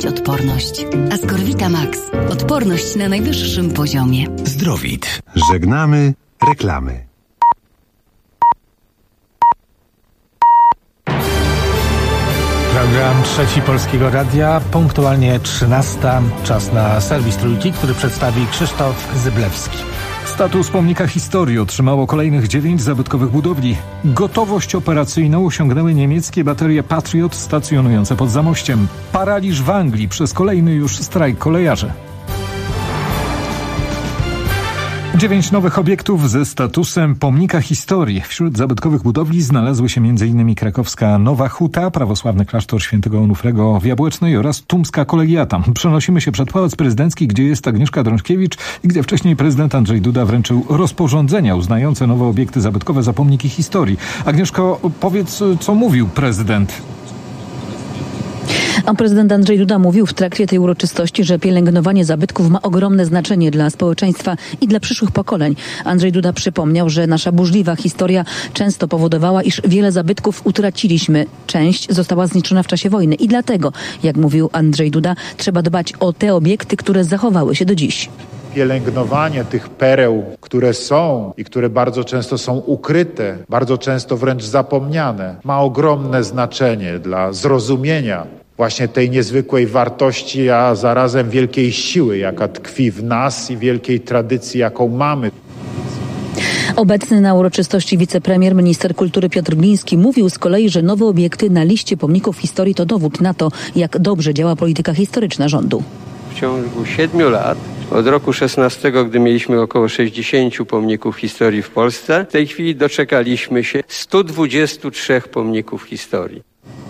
mieć odporność. Ascorvita Max. Odporność na najwyższym poziomie. Zdrowit. Żegnamy reklamy. Program Trzeci Polskiego Radia, punktualnie 13. Czas na serwis Trójki, który przedstawi Krzysztof Zyblewski. Status pomnika historii otrzymało kolejnych 9 zabytkowych budowli. Gotowość operacyjną osiągnęły niemieckie baterie Patriot stacjonujące pod Zamościem. Paraliż w Anglii przez kolejny już strajk kolejarzy. 9 nowych obiektów ze statusem pomnika historii. Wśród zabytkowych budowli znalazły się m.in. krakowska Nowa Huta, prawosławny klasztor świętego Onufrego w Jabłecznej oraz tumska kolegiata. Przenosimy się przed Pałac Prezydencki, gdzie jest Agnieszka Drążkiewicz i gdzie wcześniej prezydent Andrzej Duda wręczył rozporządzenia uznające nowe obiekty zabytkowe za pomniki historii. Agnieszko, powiedz, co mówił prezydent. A prezydent Andrzej Duda mówił w trakcie tej uroczystości, że pielęgnowanie zabytków ma ogromne znaczenie dla społeczeństwa i dla przyszłych pokoleń. Andrzej Duda przypomniał, że nasza burzliwa historia często powodowała, iż wiele zabytków utraciliśmy. Część została zniszczona w czasie wojny i dlatego, jak mówił Andrzej Duda, trzeba dbać o te obiekty, które zachowały się do dziś. Pielęgnowanie tych pereł, które są i które bardzo często są ukryte, bardzo często wręcz zapomniane, ma ogromne znaczenie dla zrozumienia właśnie tej niezwykłej wartości, a zarazem wielkiej siły, jaka tkwi w nas i wielkiej tradycji, jaką mamy. Obecny na uroczystości wicepremier, minister kultury Piotr Gliński mówił z kolei, że nowe obiekty na liście pomników historii to dowód na to, jak dobrze działa polityka historyczna rządu. W ciągu 7 lat, od roku 16, gdy mieliśmy około 60 pomników historii w Polsce, w tej chwili doczekaliśmy się 123 pomników historii.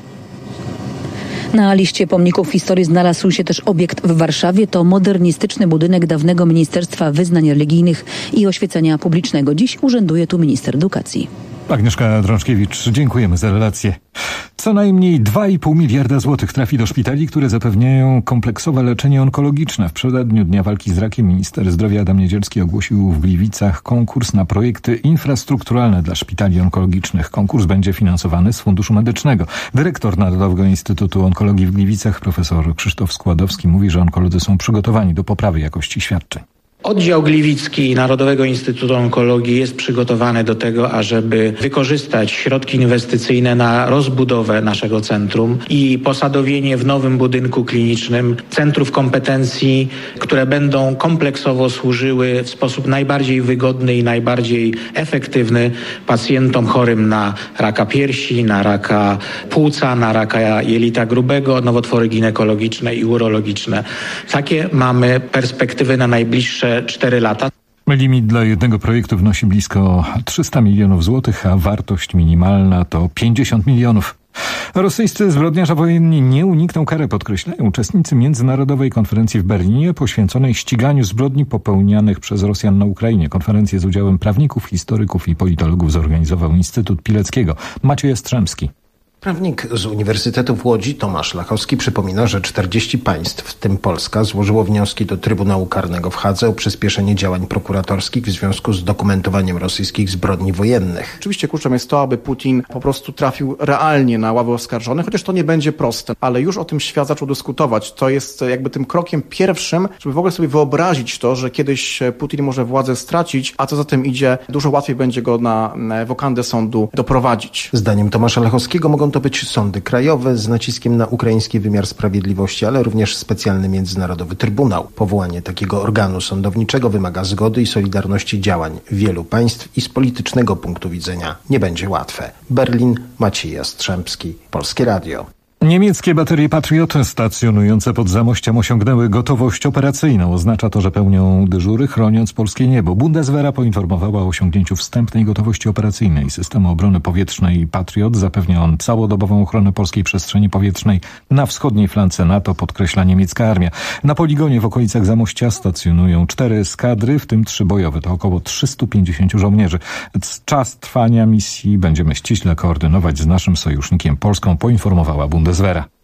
Na liście pomników historii znalazł się też obiekt w Warszawie. To modernistyczny budynek dawnego Ministerstwa Wyznań Religijnych i Oświecenia Publicznego. Dziś urzęduje tu minister edukacji. Agnieszka Drążkiewicz, dziękujemy za relację. Co najmniej 2,5 miliarda złotych trafi do szpitali, które zapewniają kompleksowe leczenie onkologiczne. W przededniu Dnia Walki z Rakiem minister zdrowia Adam Niedzielski ogłosił w Gliwicach konkurs na projekty infrastrukturalne dla szpitali onkologicznych. Konkurs będzie finansowany z Funduszu Medycznego. Dyrektor Narodowego Instytutu Onkologii w Gliwicach, profesor Krzysztof Składowski, mówi, że onkolodzy są przygotowani do poprawy jakości świadczeń. Oddział Gliwicki Narodowego Instytutu Onkologii jest przygotowany do tego, ażeby wykorzystać środki inwestycyjne na rozbudowę naszego centrum i posadowienie w nowym budynku klinicznym centrów kompetencji, które będą kompleksowo służyły w sposób najbardziej wygodny i najbardziej efektywny pacjentom chorym na raka piersi, na raka płuca, na raka jelita grubego, nowotwory ginekologiczne i urologiczne. Takie mamy perspektywy na najbliższe 4 lata. Limit dla jednego projektu wynosi blisko 300 milionów złotych, a wartość minimalna to 50 milionów. Rosyjscy zbrodniarze wojenni nie unikną kary, podkreślają uczestnicy Międzynarodowej Konferencji w Berlinie poświęconej ściganiu zbrodni popełnianych przez Rosjan na Ukrainie. Konferencję z udziałem prawników, historyków i politologów zorganizował Instytut Pileckiego. Maciej Jastrzębski. Prawnik z Uniwersytetu w Łodzi Tomasz Lachowski przypomina, że 40 państw, w tym Polska, złożyło wnioski do Trybunału Karnego w Hadze o przyspieszenie działań prokuratorskich w związku z dokumentowaniem rosyjskich zbrodni wojennych. Oczywiście kluczem jest to, aby Putin po prostu trafił realnie na ławę oskarżonych, chociaż to nie będzie proste, ale już o tym świat zaczął dyskutować. To jest jakby tym krokiem pierwszym, żeby w ogóle sobie wyobrazić to, że kiedyś Putin może władzę stracić, a co za tym idzie, dużo łatwiej będzie go na wokandę sądu doprowadzić. Zdaniem Tomasza Lachowskiego mogą to być sądy krajowe z naciskiem na ukraiński wymiar sprawiedliwości, ale również specjalny międzynarodowy trybunał. Powołanie takiego organu sądowniczego wymaga zgody i solidarności działań wielu państw i z politycznego punktu widzenia nie będzie łatwe. Berlin, Maciej Jastrzębski, Polskie Radio. Niemieckie baterie Patriot stacjonujące pod Zamościem osiągnęły gotowość operacyjną. Oznacza to, że pełnią dyżury, chroniąc polskie niebo. Bundeswehra poinformowała o osiągnięciu wstępnej gotowości operacyjnej systemu obrony powietrznej Patriot. Zapewnia on całodobową ochronę polskiej przestrzeni powietrznej na wschodniej flance NATO, podkreśla niemiecka armia. Na poligonie w okolicach Zamościa stacjonują 4 eskadry, w tym 3 bojowe. To około 350 żołnierzy. Czas trwania misji będziemy ściśle koordynować z naszym sojusznikiem Polską, poinformowała Bundeswehra.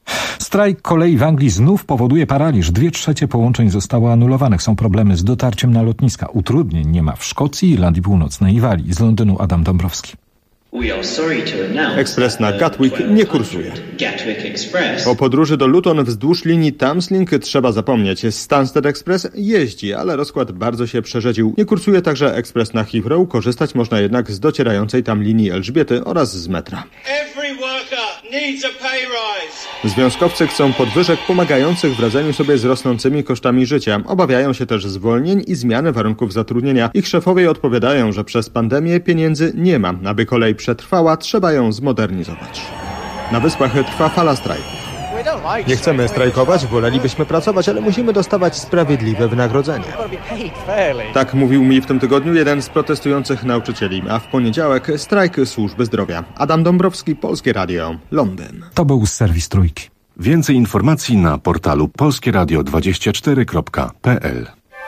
Strajk kolei w Anglii znów powoduje paraliż. 2/3 połączeń zostało anulowanych. Są problemy z dotarciem na lotniska. Utrudnień nie ma w Szkocji, Irlandii Północnej i Walii. Z Londynu Adam Dąbrowski. Ekspres na Gatwick nie kursuje. O podróży do Luton wzdłuż linii Thameslink trzeba zapomnieć. Stansted Express jeździ, ale rozkład bardzo się przerzedził. Nie kursuje także ekspres na Heathrow, korzystać można jednak z docierającej tam linii Elżbiety oraz z metra. Związkowcy chcą podwyżek pomagających w radzeniu sobie z rosnącymi kosztami życia. Obawiają się też zwolnień i zmiany warunków zatrudnienia. Ich szefowie odpowiadają, że przez pandemię pieniędzy nie ma. Aby kolej przetrwała, trzeba ją zmodernizować. Na Wyspach trwa fala strajków. Nie chcemy strajkować, wolelibyśmy pracować, ale musimy dostawać sprawiedliwe wynagrodzenie. Tak mówił mi w tym tygodniu jeden z protestujących nauczycieli, a w poniedziałek strajk służby zdrowia. Adam Dąbrowski, Polskie Radio, Londyn. To był serwis Trójki. Więcej informacji na portalu polskieradio24.pl.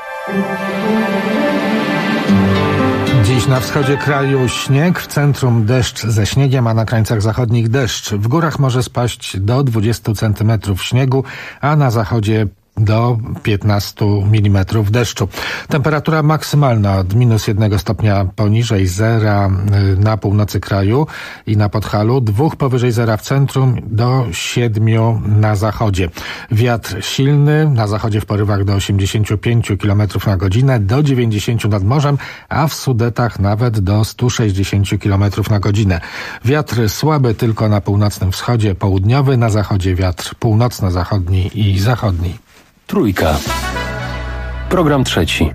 Dziś na wschodzie kraju śnieg, w centrum deszcz ze śniegiem, a na krańcach zachodnich deszcz. W górach może spaść do 20 cm śniegu, a na zachodzie do 15 mm deszczu. Temperatura maksymalna od -1 stopnia poniżej zera na północy kraju i na Podhalu, 2 powyżej zera w centrum, do 7 na zachodzie. Wiatr silny, na zachodzie w porywach do 85 km na godzinę, do 90 nad morzem, a w Sudetach nawet do 160 km na godzinę. Wiatr słaby tylko na północnym wschodzie, południowy, na zachodzie wiatr północno-zachodni i zachodni. Trójka. Program trzeci.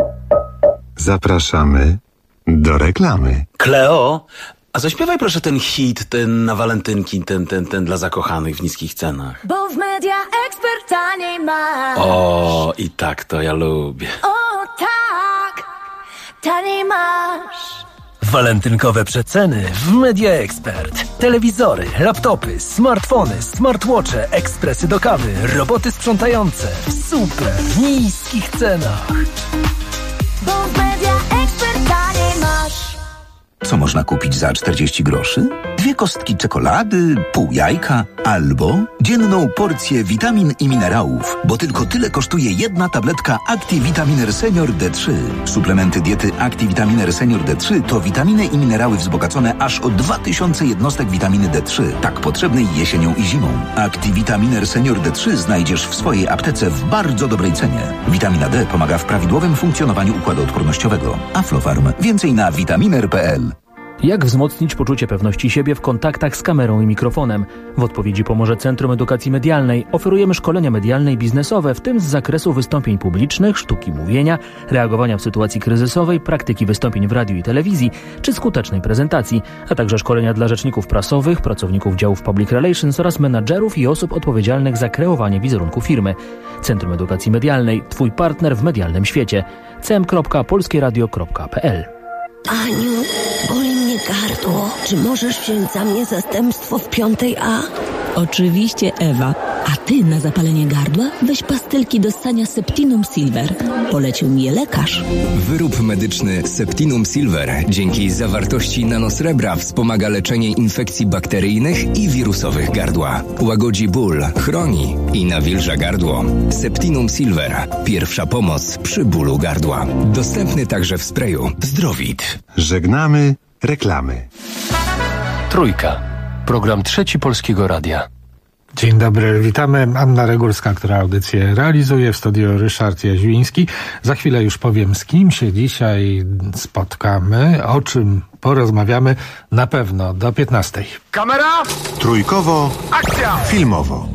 Zapraszamy do reklamy. Kleo, a zaśpiewaj proszę ten hit, ten na walentynki, ten dla zakochanych w niskich cenach. Bo w Media Expert taniej masz. O, i tak to ja lubię. O tak, taniej masz. Walentynkowe przeceny w Media Expert. Telewizory, laptopy, smartfony, smartwatche, ekspresy do kawy, roboty sprzątające. W super niskich cenach. Bo w Media Expert taniej masz. Co można kupić za 40 groszy? 2 kostki czekolady, pół jajka albo dzienną porcję witamin i minerałów, bo tylko tyle kosztuje jedna tabletka ActiVitaminer Senior D3. Suplementy diety ActiVitaminer Senior D3 to witaminy i minerały wzbogacone aż o 2000 jednostek witaminy D3, tak potrzebnej jesienią i zimą. ActiVitaminer Senior D3 znajdziesz w swojej aptece w bardzo dobrej cenie. Witamina D pomaga w prawidłowym funkcjonowaniu układu odpornościowego. Aflofarm. Więcej na vitaminer.pl. Jak wzmocnić poczucie pewności siebie w kontaktach z kamerą i mikrofonem? W odpowiedzi pomoże Centrum Edukacji Medialnej. Oferujemy szkolenia medialne i biznesowe, w tym z zakresu wystąpień publicznych, sztuki mówienia, reagowania w sytuacji kryzysowej, praktyki wystąpień w radiu i telewizji, czy skutecznej prezentacji, a także szkolenia dla rzeczników prasowych, pracowników działów Public Relations oraz menadżerów i osób odpowiedzialnych za kreowanie wizerunku firmy. Centrum Edukacji Medialnej. Twój partner w medialnym świecie. cm.polskieradio.pl. Aniu, boli mnie gardło. Czy możesz wziąć za mnie zastępstwo w 5A? Oczywiście, Ewa. A ty na zapalenie gardła weź pastylki do ssania Septinum Silver. Polecił mi je lekarz. Wyrób medyczny Septinum Silver dzięki zawartości nanosrebra wspomaga leczenie infekcji bakteryjnych i wirusowych gardła. Łagodzi ból, chroni i nawilża gardło. Septinum Silver. Pierwsza pomoc przy bólu gardła. Dostępny także w sprayu. Zdrowit. Żegnamy reklamy. Trójka. Program trzeci Polskiego Radia. Dzień dobry, witamy. Anna Regulska, która audycję realizuje, w studiu Ryszard Jaźwiński. Za chwilę już powiem, z kim się dzisiaj spotkamy, o czym porozmawiamy, na pewno do 15. Kamera! Trójkowo, akcja! Filmowo.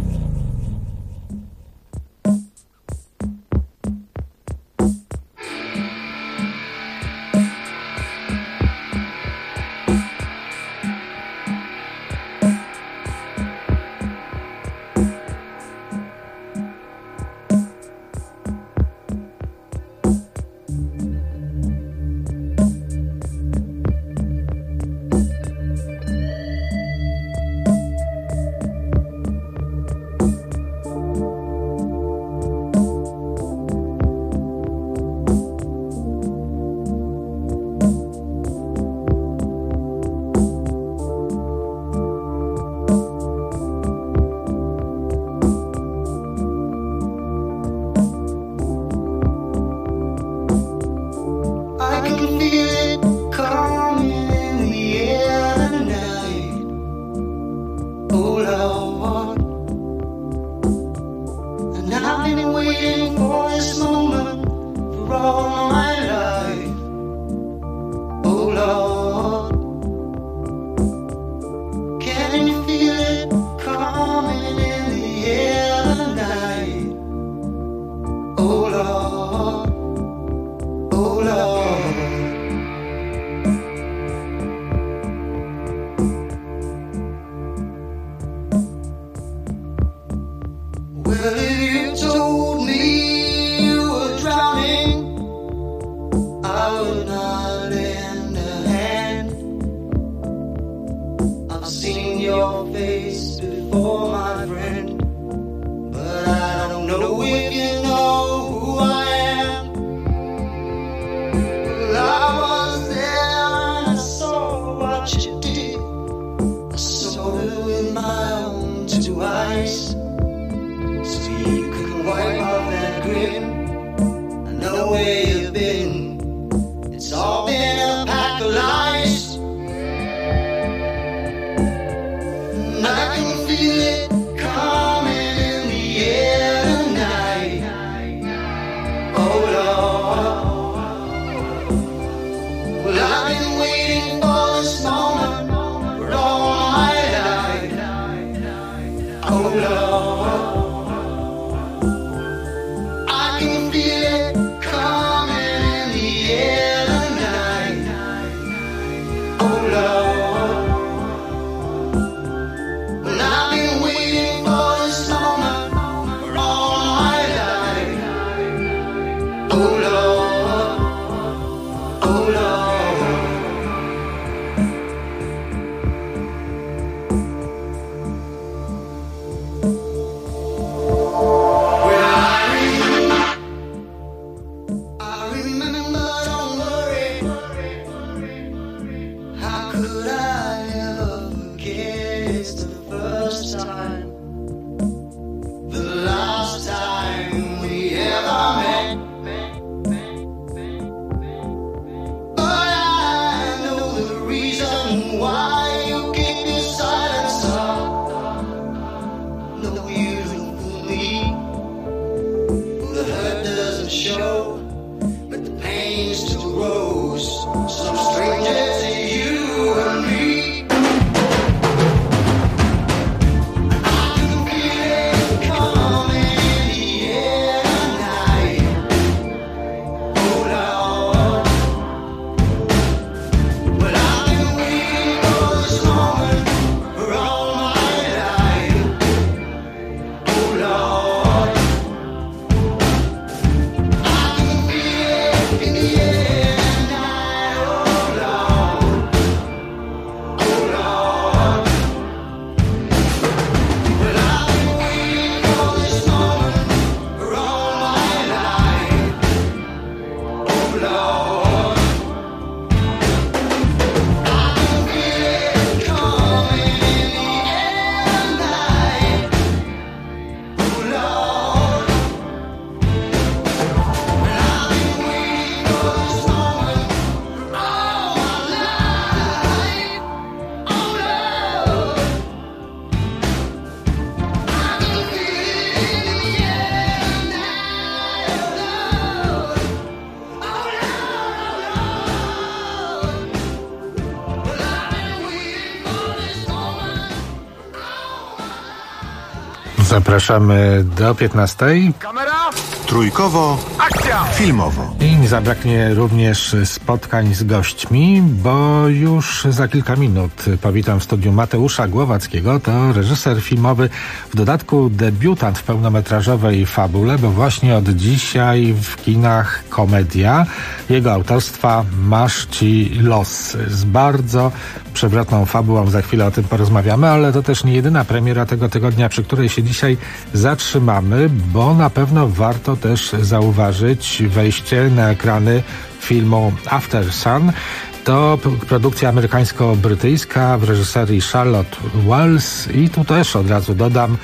Zapraszamy do 15. Kamera! Trójkowo, akcja! Filmowo. I nie zabraknie również spotkań z gośćmi, bo już za kilka minut powitam w studiu Mateusza Głowackiego. To reżyser filmowy, w dodatku debiutant w pełnometrażowej fabule, bo właśnie od dzisiaj w kinach komedia jego autorstwa Masz ci los. Z bardzo przewrotną fabułą, za chwilę o tym porozmawiamy, ale to też nie jedyna premiera tego tygodnia, przy której się dzisiaj zatrzymamy, bo na pewno warto też zauważyć wejście na ekrany filmu After Sun. To produkcja amerykańsko-brytyjska w reżyserii Charlotte Wells i tu też od razu dodam,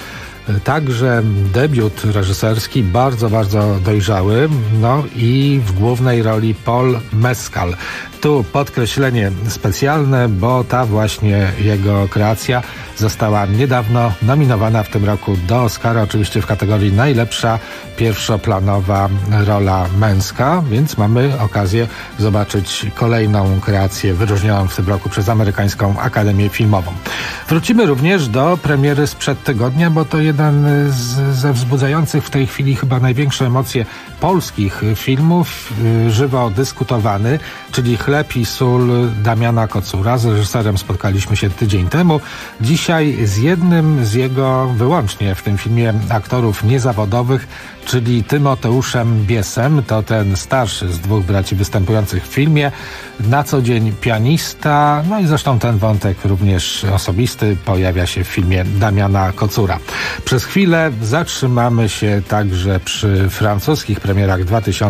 Także debiut reżyserski bardzo, bardzo dojrzały. No i w głównej roli Paul Mescal. Tu podkreślenie specjalne, bo ta właśnie jego kreacja została niedawno nominowana w tym roku do Oscara, oczywiście w kategorii najlepsza pierwszoplanowa rola męska, więc mamy okazję zobaczyć kolejną kreację wyróżnioną w tym roku przez Amerykańską Akademię Filmową. Wrócimy również do premiery sprzed tygodnia, bo to jeden ze wzbudzających w tej chwili chyba największe emocje polskich filmów, żywo dyskutowany, czyli Chleb i sól Damiana Kocura. Z reżyserem spotkaliśmy się tydzień temu. Dzisiaj z jednym z jego wyłącznie w tym filmie aktorów niezawodowych, czyli Tymoteuszem Biesem. To ten starszy z dwóch braci występujących w filmie. Na co dzień pianista, no i zresztą ten wątek również osobisty pojawia się w filmie Damiana Kocura. Przez chwilę zatrzymamy się także przy francuskich premierach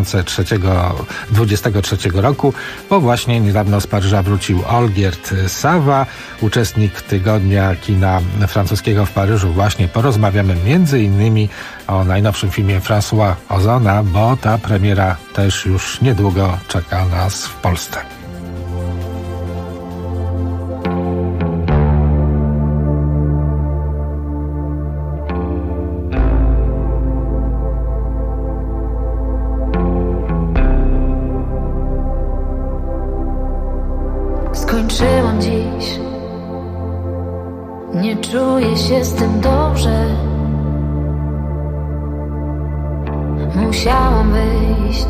2023 roku, bo właśnie niedawno z Paryża wrócił Olgierd Sava, uczestnik tygodnia kina francuskiego w Paryżu. Właśnie porozmawiamy między innymi o najnowszym filmie François Ozona, bo ta premiera też już niedługo czeka nas w Polsce. Skończyłam dziś, nie czuję się z tym dobrze. Musiałam wyjść,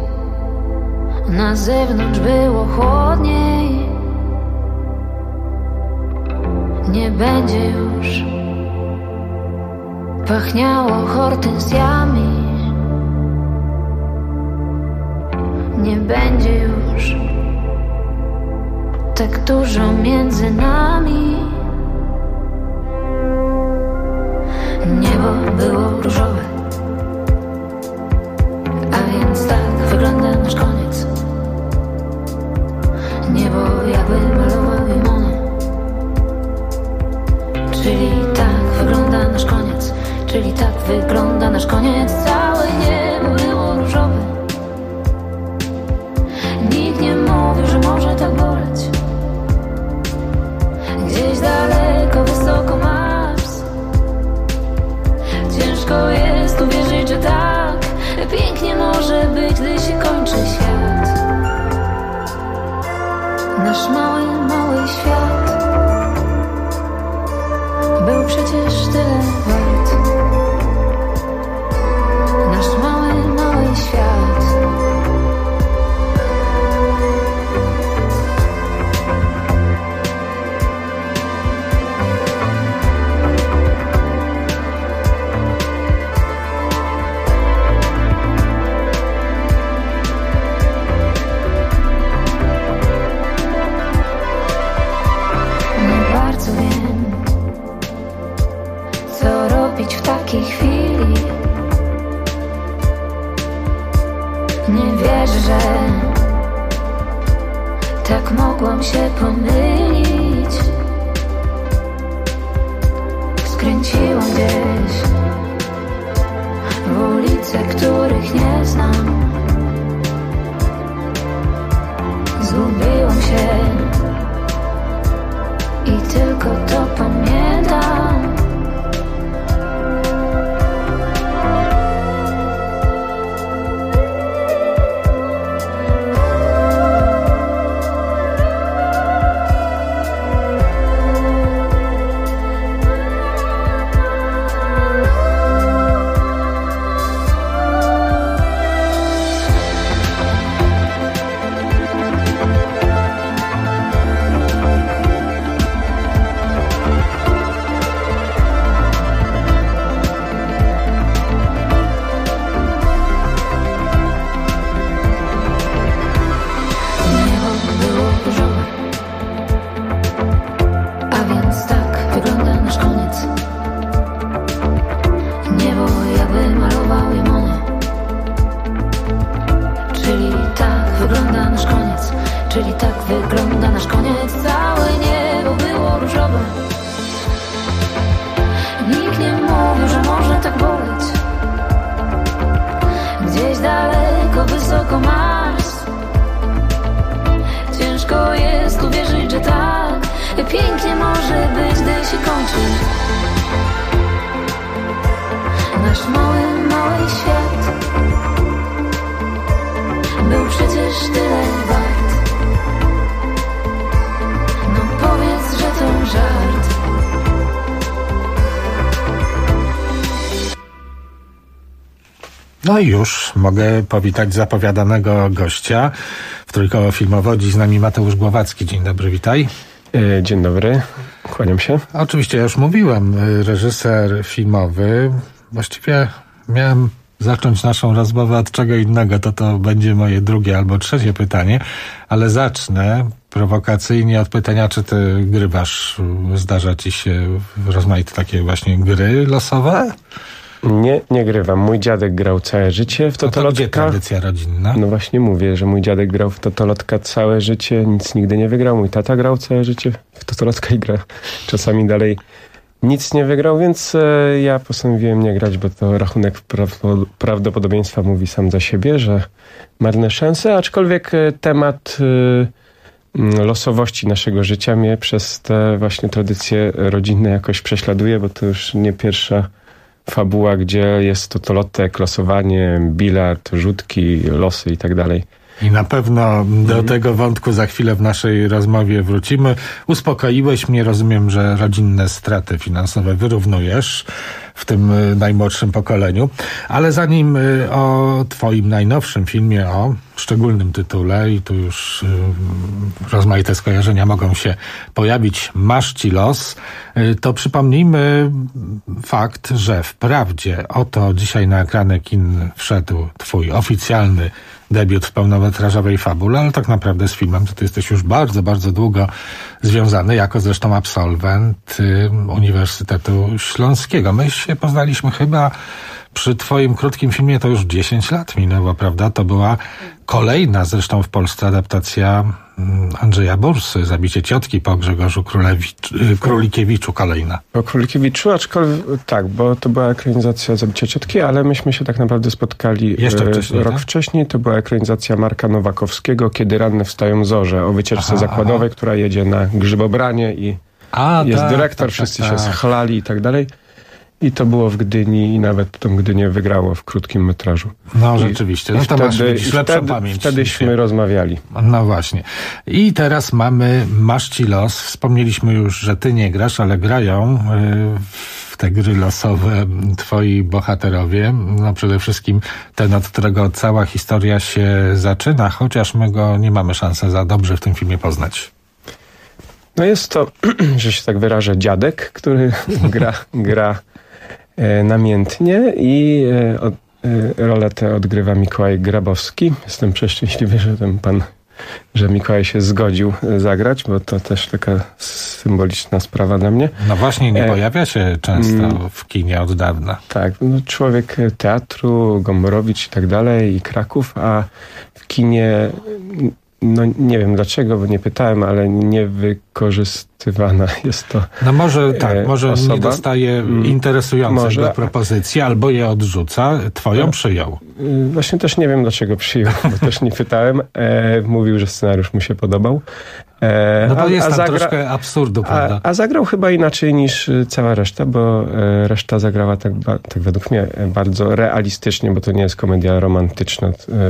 na zewnątrz było chłodniej. Nie będzie już pachniało hortensjami. Nie będzie już tak dużo między nami. Niebo było różowe, a więc tak wygląda nasz koniec. Niebo jakby malował limony. Czyli tak wygląda nasz koniec. Czyli tak wygląda nasz koniec. Całe niebo było różowe. Nikt nie mówił, że może tak boleć. Gdzieś daleko, wysoko Mars. Ciężko jest uwierzyć, że tak pięknie może być, gdy się kończy świat. Nasz mały, mały świat był przecież tyle wart. Nasz mały, mały świat. W takiej chwili nie wierzę, że tak mogłam się pomylić. Skręciłam gdzieś w ulice, których nie znam. Zgubiłam się i tylko to pamiętam. wysoko Mars. Ciężko jest uwierzyć, że tak pięknie może być, gdy się kończy nasz mały, mały świat. Był przecież tyle wart. No powiedz, że to żart. No i już mogę powitać zapowiadanego gościa w Trójkowo Filmowo. Dziś z nami Mateusz Głowacki. Dzień dobry, witaj. Dzień dobry, kłaniam się. Oczywiście, ja już mówiłem, reżyser filmowy. Właściwie miałem zacząć naszą rozmowę od czego innego, to będzie moje drugie albo trzecie pytanie, ale zacznę prowokacyjnie od pytania, czy ty grywasz, zdarza ci się rozmaite takie właśnie gry losowe? Nie grywam. Mój dziadek grał całe życie w totolotka. Gdzie tradycja rodzinna? No właśnie mówię, że mój dziadek grał w totolotka całe życie, nic nigdy nie wygrał. Mój tata grał całe życie w totolotka i gra czasami dalej. Nic nie wygrał, więc ja postanowiłem nie grać, bo to rachunek prawdopodobieństwa mówi sam za siebie, że marne szanse, aczkolwiek temat losowości naszego życia mnie przez te właśnie tradycje rodzinne jakoś prześladuje, bo to już nie pierwsza fabuła, gdzie jest totolotek, losowanie, bilard, rzutki, losy i tak dalej. I na pewno do tego wątku za chwilę w naszej rozmowie wrócimy. Uspokoiłeś mnie, rozumiem, że rodzinne straty finansowe wyrównujesz w tym najmłodszym pokoleniu. Ale zanim o twoim najnowszym filmie, o szczególnym tytule, i tu już rozmaite skojarzenia mogą się pojawić, Masz ci los, to przypomnijmy fakt, że wprawdzie oto dzisiaj na ekrany kin wszedł twój oficjalny debiut w pełnometrażowej fabule, ale tak naprawdę z filmem to ty jesteś już bardzo, bardzo długo związany, jako zresztą absolwent Uniwersytetu Śląskiego. My się poznaliśmy chyba przy twoim krótkim filmie, to już 10 lat minęło, prawda? To była kolejna zresztą w Polsce adaptacja Andrzeja Bursy, Zabicie ciotki po Grzegorzu Królikiewiczu, kolejna. Po Królikiewiczu, aczkolwiek tak, bo to była ekranizacja Zabicia ciotki, ale myśmy się tak naprawdę spotkali jeszcze wcześniej, rok wcześniej. To była ekranizacja Marka Nowakowskiego, Kiedy ranne wstają zorze, o wycieczce zakładowej, która jedzie na grzybobranie i jest dyrektor, wszyscy się schlali i tak dalej. I to było w Gdyni i nawet tą Gdynię wygrało w krótkim metrażu. No rzeczywiście. No to masz lepszą pamięć. Wtedyśmy rozmawiali. No właśnie. I teraz mamy Masz ci los. Wspomnieliśmy już, że ty nie grasz, ale grają w te gry losowe twoi bohaterowie. No przede wszystkim ten, od którego cała historia się zaczyna, chociaż my go nie mamy szansy za dobrze w tym filmie poznać. No jest to, że się tak wyrażę, dziadek, który gra namiętnie i rolę tę odgrywa Mikołaj Grabowski. Jestem przeszczęśliwy, że Mikołaj się zgodził zagrać, bo to też taka symboliczna sprawa dla mnie. No właśnie, nie pojawia się często w kinie od dawna. Tak, no człowiek teatru, Gombrowicz i tak dalej, i Kraków, a w kinie... No nie wiem dlaczego, bo nie pytałem, ale niewykorzystywana jest to No może tak, może osoba. Nie dostaje interesujących go propozycji, albo je odrzuca. Twoją przyjął. Właśnie też nie wiem dlaczego przyjął, bo też nie pytałem. Mówił, że scenariusz mu się podobał. No to jest tam troszkę absurdu, prawda? A zagrał chyba inaczej niż cała reszta, bo reszta zagrała tak według mnie bardzo realistycznie, bo to nie jest komedia romantyczna,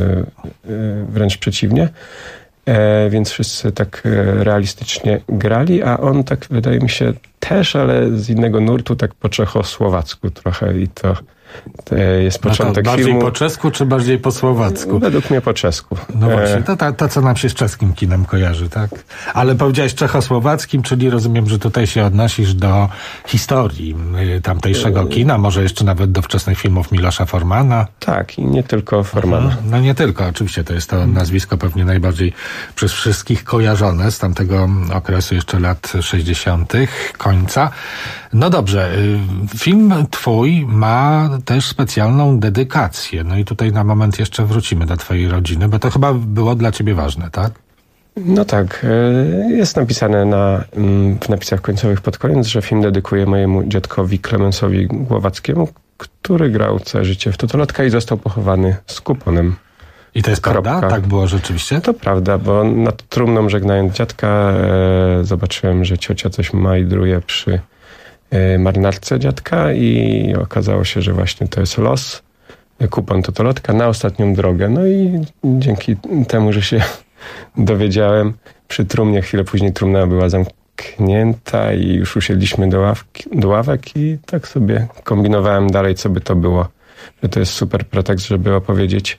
wręcz przeciwnie. Więc wszyscy tak realistycznie grali, a on tak wydaje mi się też, ale z innego nurtu, tak po czechosłowacku trochę i to jest początek bardziej filmu. Po czesku czy bardziej po słowacku? Według mnie po czesku. No właśnie, to co nam się z czeskim kinem kojarzy, tak? Ale powiedziałeś czechosłowackim, czyli rozumiem, że tutaj się odnosisz do historii tamtejszego kina, może jeszcze nawet do wczesnych filmów Milosza Formana. Tak, i nie tylko Formana. No nie tylko, oczywiście to jest to nazwisko pewnie najbardziej przez wszystkich kojarzone z tamtego okresu jeszcze lat 60. końca. No dobrze, film twój ma też specjalną dedykację. No i tutaj na moment jeszcze wrócimy do twojej rodziny, bo to chyba było dla ciebie ważne, tak? No tak, jest napisane w napisach końcowych pod koniec, że film dedykuję mojemu dziadkowi Klemensowi Głowackiemu, który grał całe życie w totolotka i został pochowany z kuponem. I to jest prawda? Tak było rzeczywiście? To prawda, bo nad trumną żegnając dziadka zobaczyłem, że ciocia coś majdruje przy marynarce dziadka i okazało się, że właśnie to jest los. Kupon totolotka na ostatnią drogę. No i dzięki temu, że się dowiedziałem przy trumnie, chwilę później trumna była zamknięta i już usiedliśmy do ławek i tak sobie kombinowałem dalej, co by to było. Że to jest super pretekst, żeby opowiedzieć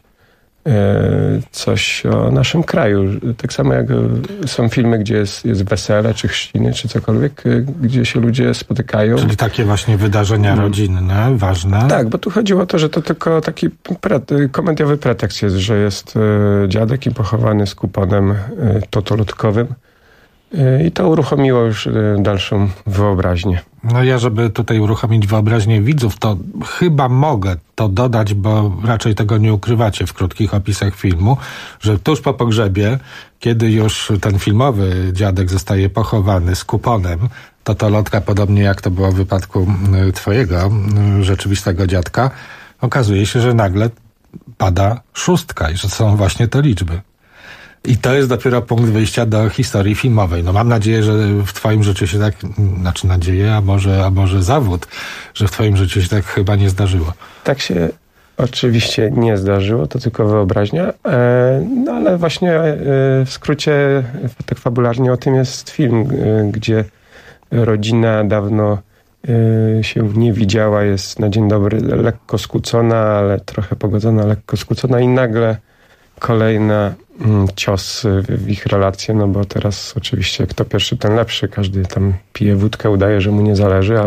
coś o naszym kraju. Tak samo jak są filmy, gdzie jest wesele, czy chrzciny, czy cokolwiek, gdzie się ludzie spotykają. Czyli takie właśnie wydarzenia rodzinne, ważne. Tak, bo tu chodziło o to, że to tylko taki komediowy pretekst jest, że jest dziadek i pochowany z kuponem totolotkowym. I to uruchomiło już dalszą wyobraźnię. No ja, żeby tutaj uruchomić wyobraźnię widzów, to chyba mogę to dodać, bo raczej tego nie ukrywacie w krótkich opisach filmu, że tuż po pogrzebie, kiedy już ten filmowy dziadek zostaje pochowany z kuponem, totolotka, podobnie jak to było w wypadku twojego rzeczywistego dziadka, okazuje się, że nagle pada 6 i że są właśnie te liczby. I to jest dopiero punkt wyjścia do historii filmowej. No mam nadzieję, że w twoim życiu się tak, znaczy nadzieję, a może zawód, że w twoim życiu się tak chyba nie zdarzyło. Tak się oczywiście nie zdarzyło, to tylko wyobraźnia. No ale właśnie w skrócie, tak fabularnie o tym jest film, gdzie rodzina dawno się nie widziała, jest na dzień dobry lekko skłócona, ale trochę pogodzona, lekko skłócona i nagle kolejna cios w ich relacje, no bo teraz oczywiście kto pierwszy, ten lepszy. Każdy tam pije wódkę, udaje, że mu nie zależy,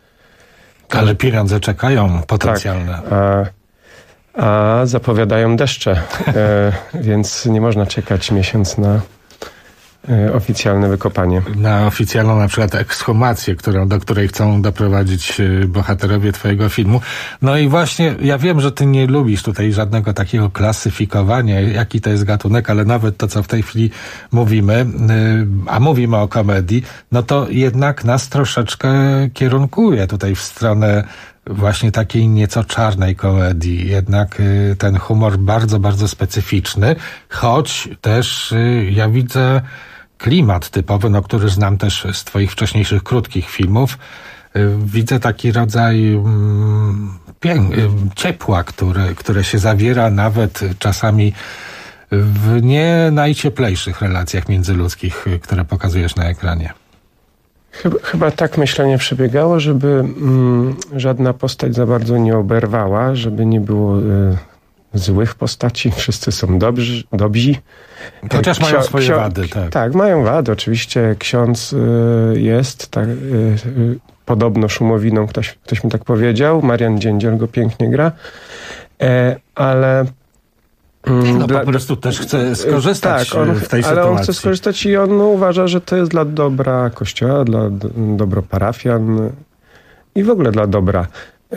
ale pieniądze czekają potencjalne. Tak, a zapowiadają deszcze, więc nie można czekać miesiąc na oficjalne wykopanie. Na oficjalną na przykład ekshumację, do której chcą doprowadzić bohaterowie twojego filmu. No i właśnie, ja wiem, że ty nie lubisz tutaj żadnego takiego klasyfikowania, jaki to jest gatunek, ale nawet to, co w tej chwili mówimy, a mówimy o komedii, no to jednak nas troszeczkę kierunkuje tutaj w stronę właśnie takiej nieco czarnej komedii. Jednak ten humor bardzo, bardzo specyficzny, choć też ja widzę klimat typowy, który znam też z twoich wcześniejszych krótkich filmów. Widzę taki rodzaj ciepła, które się zawiera nawet czasami w nie najcieplejszych relacjach międzyludzkich, które pokazujesz na ekranie. Chyba tak myślenie przebiegało, żeby żadna postać za bardzo nie oberwała, żeby nie było złych postaci. Wszyscy są dobrzy. Chociaż mają swoje wady. Tak, mają wady. Oczywiście ksiądz jest tak, podobno Szumowiną, ktoś mi tak powiedział. Marian Dziędziel go pięknie gra. Ale po prostu też chce skorzystać w tej sytuacji. Ale on chce skorzystać i on uważa, że to jest dla dobra Kościoła, dla dobra parafian i w ogóle dla dobra.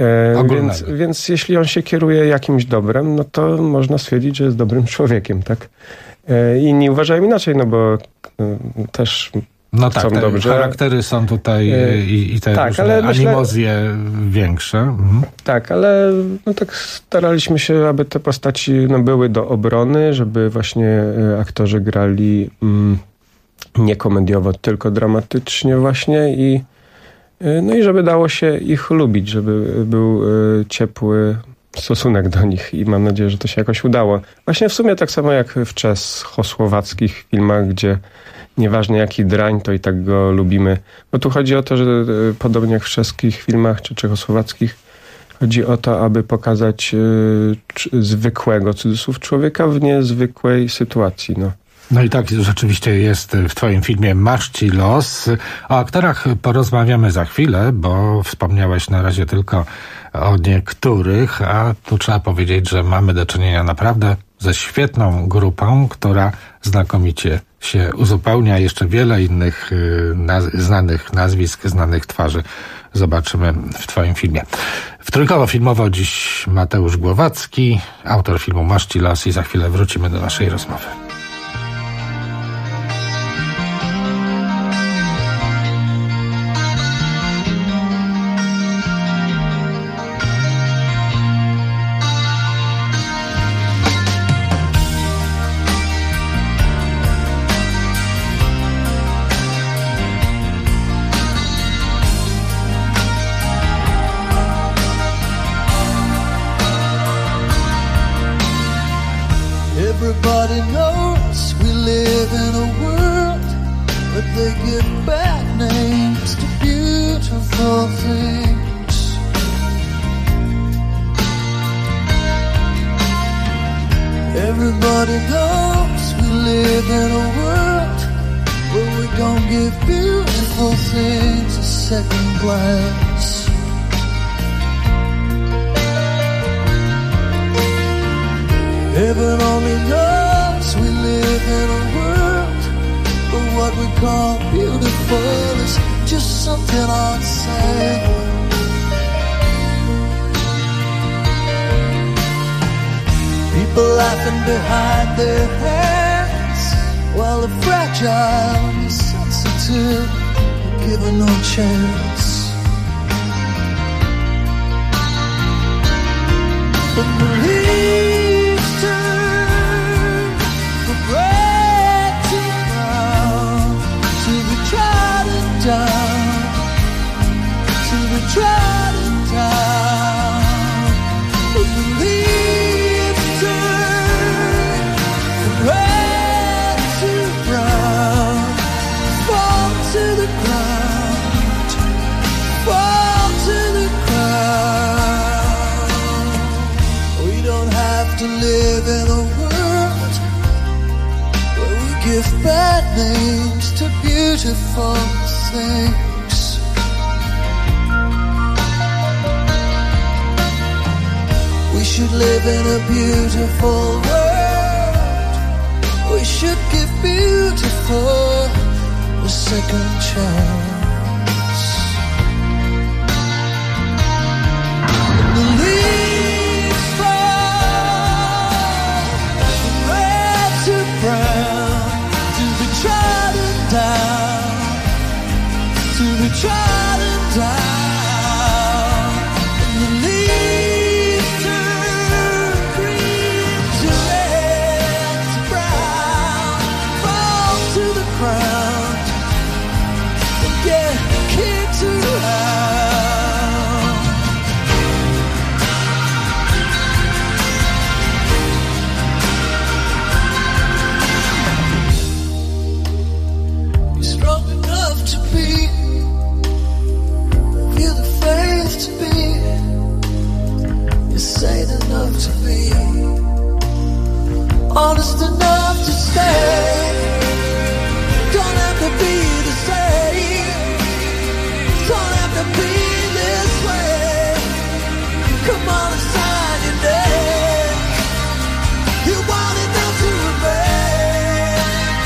Więc jeśli on się kieruje jakimś dobrem, no to można stwierdzić, że jest dobrym człowiekiem, tak? Inni uważają inaczej, no bo też są dobrze. Charaktery są tutaj i te animozje większe. Mhm. Tak, ale tak staraliśmy się, aby te postaci były do obrony, żeby właśnie aktorzy grali nie komediowo, tylko dramatycznie właśnie i żeby dało się ich lubić, żeby był ciepły stosunek do nich i mam nadzieję, że to się jakoś udało. Właśnie w sumie tak samo jak w czechosłowackich filmach, gdzie nieważne jaki drań, to i tak go lubimy. Bo tu chodzi o to, że podobnie jak w czeskich filmach czy czechosłowackich, chodzi o to, aby pokazać zwykłego cudzysłów człowieka w niezwykłej sytuacji. No i tak rzeczywiście jest w twoim filmie Masz ci los. O aktorach porozmawiamy za chwilę, bo wspomniałeś na razie tylko o niektórych, a tu trzeba powiedzieć, że mamy do czynienia naprawdę ze świetną grupą, która znakomicie się uzupełnia. Jeszcze wiele innych znanych nazwisk, znanych twarzy zobaczymy w twoim filmie. W Trójkowo Filmowo dziś Mateusz Głowacki, autor filmu Masz ci los i za chwilę wrócimy do naszej rozmowy. Everybody knows we live in a world where they give bad names to beautiful things. Everybody knows we live in a world where we don't give beautiful things a second glance. Heaven only knows we live in a world where what we call beautiful is just something I'd say. People laughing behind their hands while the fragile and the sensitive are given no chance. But the leaves turn from red to brown, to be trodden down, to be trodden down. But the leaves turn from red to brown, fall to the ground, fall to the ground. We don't have to live in a world where we give bad names to beautiful things. We should live in a beautiful world. We should give beautiful a second chance. And the leaves fall from red to brown, to be trodden down, to be trodden down. And the leaves turn green to red to brown, fall to the ground, and get kicked around. You're strong enough to be, feel the faith to be, you're sane enough to be, honest enough to stay. Don't have to be the same, don't have to be this way. Come on and sign your name. You want enough to remain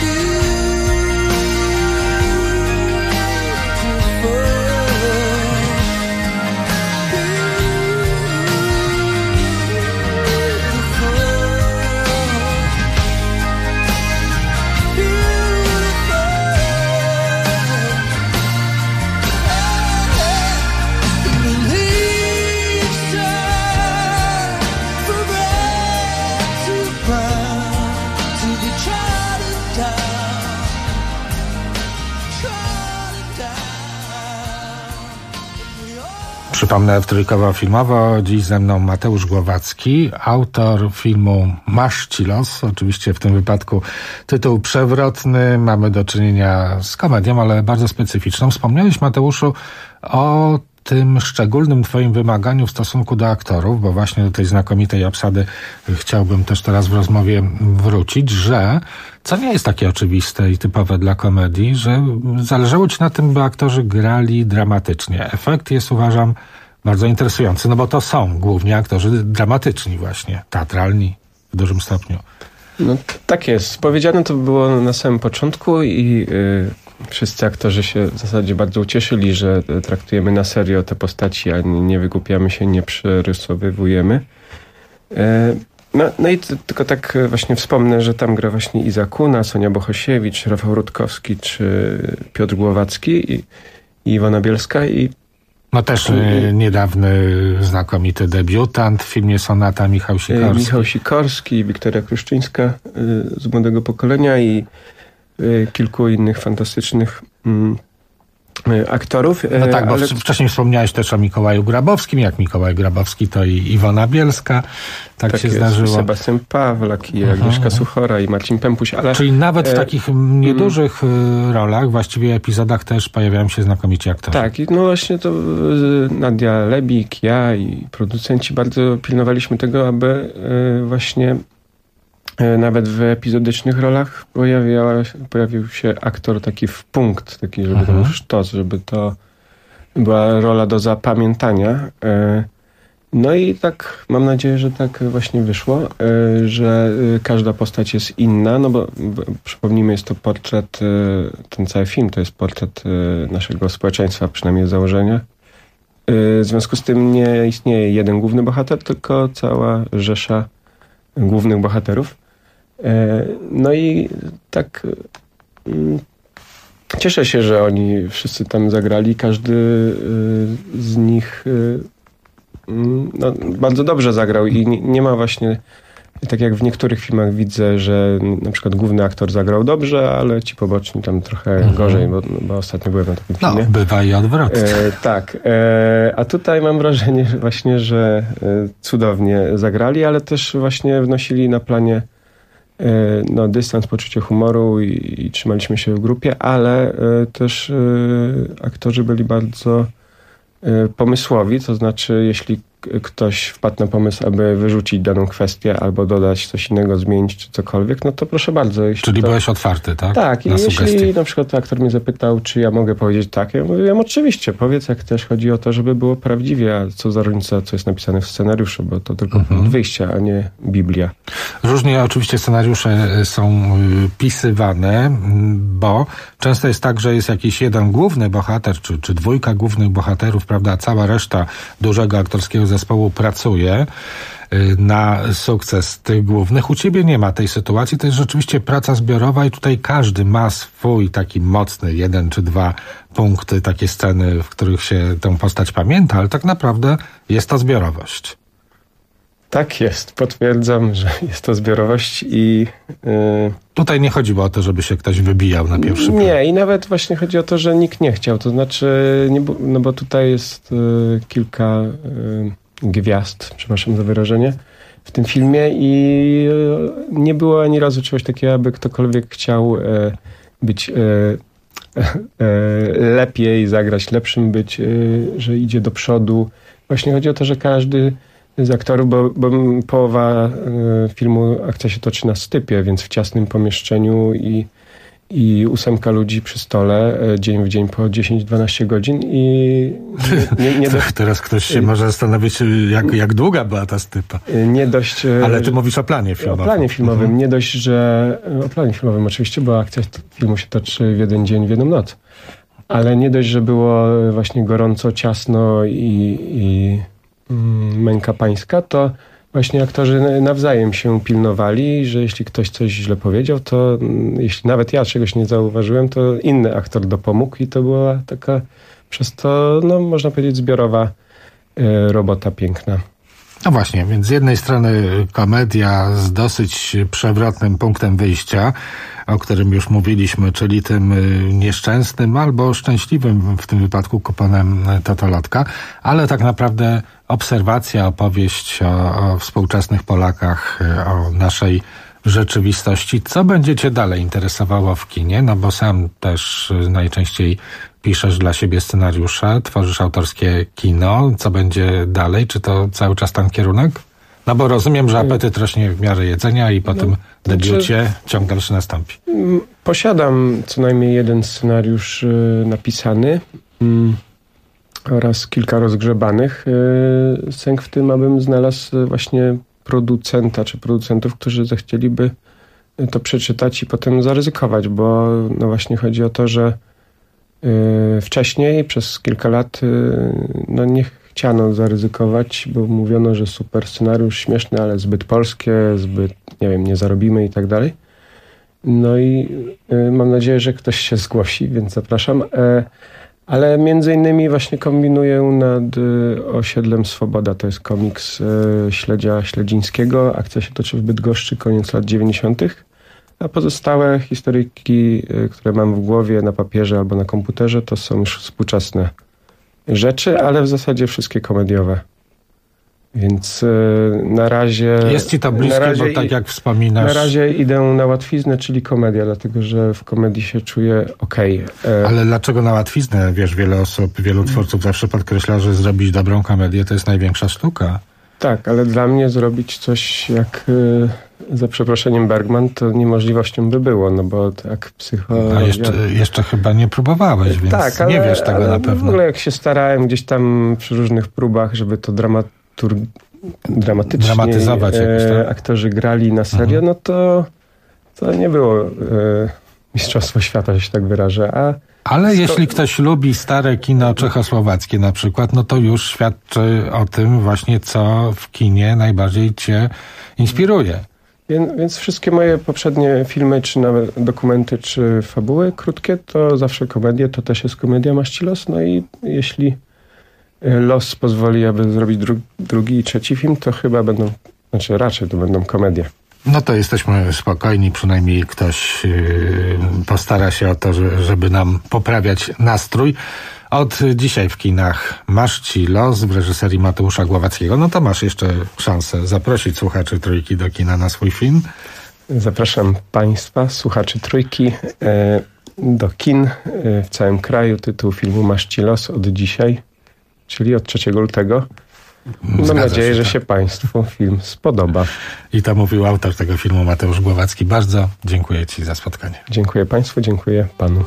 Przypomnę, w Trójkowo Filmowo dziś ze mną Mateusz Głowacki, autor filmu Masz ci los. Oczywiście w tym wypadku tytuł przewrotny. Mamy do czynienia z komedią, ale bardzo specyficzną. Wspomniałeś, Mateuszu, o tym szczególnym twoim wymaganiu w stosunku do aktorów, bo właśnie do tej znakomitej obsady chciałbym też teraz w rozmowie wrócić, że, co nie jest takie oczywiste i typowe dla komedii, że zależało ci na tym, by aktorzy grali dramatycznie. Efekt jest, uważam, bardzo interesujący, no bo to są głównie aktorzy dramatyczni właśnie, teatralni w dużym stopniu. No tak jest. Powiedziane to było na samym początku i wszyscy aktorzy się w zasadzie bardzo ucieszyli, że traktujemy na serio te postaci, a nie wygłupiamy się, nie przerysowywujemy. No i tylko tak właśnie wspomnę, że tam gra właśnie Iza Kuna, Sonia Bohosiewicz, Rafał Rutkowski czy Piotr Głowacki i Iwona Bielska. No też niedawny znakomity debiutant w filmie Sonata Michał Sikorski. Michał Sikorski, Wiktoria Kruszczyńska z Młodego Pokolenia i kilku innych fantastycznych aktorów. No tak, bo ale... wcześniej wspomniałeś też o Mikołaju Grabowskim. Jak Mikołaj Grabowski, to i Iwona Bielska. Tak się jest, zdarzyło. Sebastian Pawlak i Agnieszka Suchora i Marcin Pępuś. Ale... Czyli nawet w takich niedużych rolach, właściwie epizodach też pojawiają się znakomici aktorzy. Tak, i no właśnie to Nadia Lebik, ja i producenci bardzo pilnowaliśmy tego, aby właśnie nawet w epizodycznych rolach pojawił się aktor taki w punkt, taki, żeby to był sztos, żeby to była rola do zapamiętania. No i tak mam nadzieję, że tak właśnie wyszło, że każda postać jest inna, no bo przypomnijmy, jest to portret, ten cały film to jest portret naszego społeczeństwa, przynajmniej z założenia. W związku z tym nie istnieje jeden główny bohater, tylko cała rzesza głównych bohaterów. No i tak cieszę się, że oni wszyscy tam zagrali. Każdy z nich no, bardzo dobrze zagrał i nie ma właśnie, tak jak w niektórych filmach widzę, że na przykład główny aktor zagrał dobrze, ale ci poboczni tam trochę gorzej, bo ostatnio byłem na takim filmie. No, bywa i odwrotnie. Tak. A tutaj mam wrażenie właśnie, że cudownie zagrali, ale też właśnie wnosili na planie no, dystans, poczucie humoru i trzymaliśmy się w grupie, ale też aktorzy byli bardzo pomysłowi, to znaczy jeśli ktoś wpadł na pomysł, aby wyrzucić daną kwestię albo dodać coś innego, zmienić czy cokolwiek, no to proszę bardzo. Czyli byłeś otwarty, tak? Tak, i jeśli na przykład aktor mnie zapytał, czy ja mogę powiedzieć tak, ja mówiłem oczywiście, powiedz, jak też chodzi o to, żeby było prawdziwie, a co za różnica, co jest napisane w scenariuszu, bo to tylko punkt wyjścia, a nie Biblia. Różnie oczywiście scenariusze są pisywane, bo często jest tak, że jest jakiś jeden główny bohater, czy dwójka głównych bohaterów, prawda, a cała reszta dużego aktorskiego zespołu pracuje na sukces tych głównych. U ciebie nie ma tej sytuacji, to jest rzeczywiście praca zbiorowa i tutaj każdy ma swój taki mocny 1 czy 2 punkty, takie sceny, w których się tę postać pamięta, ale tak naprawdę jest to zbiorowość. Tak jest, potwierdzam, że jest to zbiorowość i... Tutaj nie chodziło o to, żeby się ktoś wybijał na pierwszy plan. Nie, i nawet właśnie chodzi o to, że nikt nie chciał, to znaczy, no bo tutaj jest kilka gwiazd, przepraszam za wyrażenie, w tym filmie i nie było ani razu czegoś takiego, aby ktokolwiek chciał być lepiej, zagrać lepszym, być, że idzie do przodu. Właśnie chodzi o to, że każdy z aktorów, bo połowa filmu, akcja się toczy na stypie, więc w ciasnym pomieszczeniu i 8 ludzi przy stole, dzień w dzień po 10-12 godzin i Teraz ktoś się może zastanowić, jak długa była ta stypa. Nie dość... Ale ty mówisz o planie filmowym. O planie filmowym. Nie dość, że... O planie filmowym oczywiście, bo akcja filmu się toczy w jeden dzień, w jedną noc. Ale nie dość, że było właśnie gorąco, ciasno i męka pańska, to właśnie aktorzy nawzajem się pilnowali, że jeśli ktoś coś źle powiedział, to jeśli nawet ja czegoś nie zauważyłem, to inny aktor dopomógł i to była taka przez to, no można powiedzieć, zbiorowa robota piękna. No właśnie, więc z jednej strony komedia z dosyć przewrotnym punktem wyjścia, o którym już mówiliśmy, czyli tym nieszczęsnym albo szczęśliwym w tym wypadku kuponem Totolotka, ale tak naprawdę obserwacja, opowieść o współczesnych Polakach, o naszej rzeczywistości. Co będzie cię dalej interesowało w kinie? No bo sam też najczęściej piszesz dla siebie scenariusze, tworzysz autorskie kino. Co będzie dalej? Czy to cały czas ten kierunek? No bo rozumiem, że apetyt rośnie w miarę jedzenia i po tym debiucie ciąg dalszy nastąpi. Posiadam co najmniej jeden scenariusz napisany oraz kilka rozgrzebanych. Sęk w tym, abym znalazł właśnie producenta czy producentów, którzy zechcieliby to przeczytać i potem zaryzykować, bo no właśnie chodzi o to, że wcześniej przez kilka lat no nie chciano zaryzykować, bo mówiono, że super scenariusz, śmieszny, ale zbyt polskie, zbyt, nie wiem, nie zarobimy i tak dalej. No i mam nadzieję, że ktoś się zgłosi, więc zapraszam. Ale między innymi właśnie kombinuję nad Osiedlem Swoboda. To jest komiks Śledzia Śledzińskiego. Akcja się toczy w Bydgoszczy, koniec lat 90. A pozostałe historyjki, które mam w głowie, na papierze albo na komputerze, to są już współczesne rzeczy, ale w zasadzie wszystkie komediowe. Więc na razie... Jest ci to bliskie, bo tak jak wspominasz... Na razie idę na łatwiznę, czyli komedia, dlatego że w komedii się czuję okej. Ale dlaczego na łatwiznę? Wiesz, wiele osób, wielu twórców zawsze podkreśla, że zrobić dobrą komedię to jest największa sztuka. Tak, ale dla mnie zrobić coś jak, za przeproszeniem, Bergman, to niemożliwością by było, no bo tak psychologia... A jeszcze chyba nie próbowałeś, więc tak, nie wiesz tego na pewno. W ogóle jak się starałem gdzieś tam przy różnych próbach, żeby to dramatycznie dramatyzować jakoś, tak? Aktorzy grali na serio, no to nie było mistrzostwo świata, że się tak wyrażę. Ale jeśli ktoś lubi stare kino czechosłowackie na przykład, no to już świadczy o tym właśnie, co w kinie najbardziej cię inspiruje. Więc wszystkie moje poprzednie filmy, czy nawet dokumenty, czy fabuły krótkie, to zawsze komedie, to też jest komedia Maści los. No i jeśli los pozwoli, aby zrobić drugi i trzeci film, to chyba raczej to będą komedie. No to jesteśmy spokojni, przynajmniej ktoś postara się o to, żeby nam poprawiać nastrój. Od dzisiaj w kinach Maści los w reżyserii Mateusza Głowackiego. No to masz jeszcze szansę zaprosić słuchaczy Trójki do kina na swój film. Zapraszam Państwa, słuchaczy Trójki, do kin w całym kraju. Tytuł filmu Maści los od dzisiaj, czyli od 3 lutego. Mam nadzieję, że się Państwu film spodoba. I to mówił autor tego filmu, Mateusz Głowacki. Bardzo dziękuję Ci za spotkanie. Dziękuję Państwu, dziękuję Panu.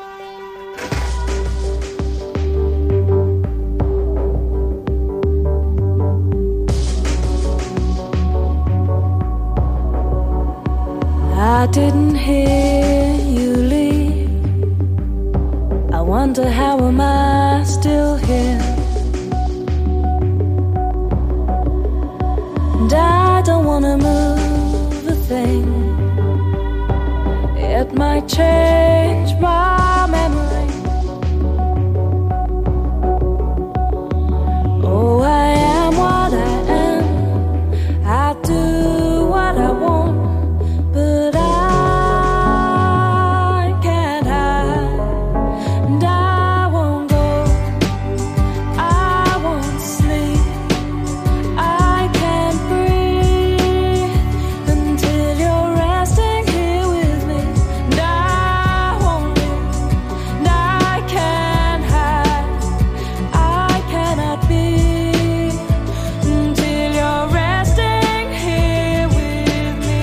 I didn't hear you leave. I wonder how am I still here? And I don't wanna move a thing. It might change my memory. Oh, I am what I am. I do what I want, but I can't hide. And I won't go, I won't sleep, I can't breathe until you're resting here with me. And I won't live, and I can't hide, I cannot be until you're resting here with me.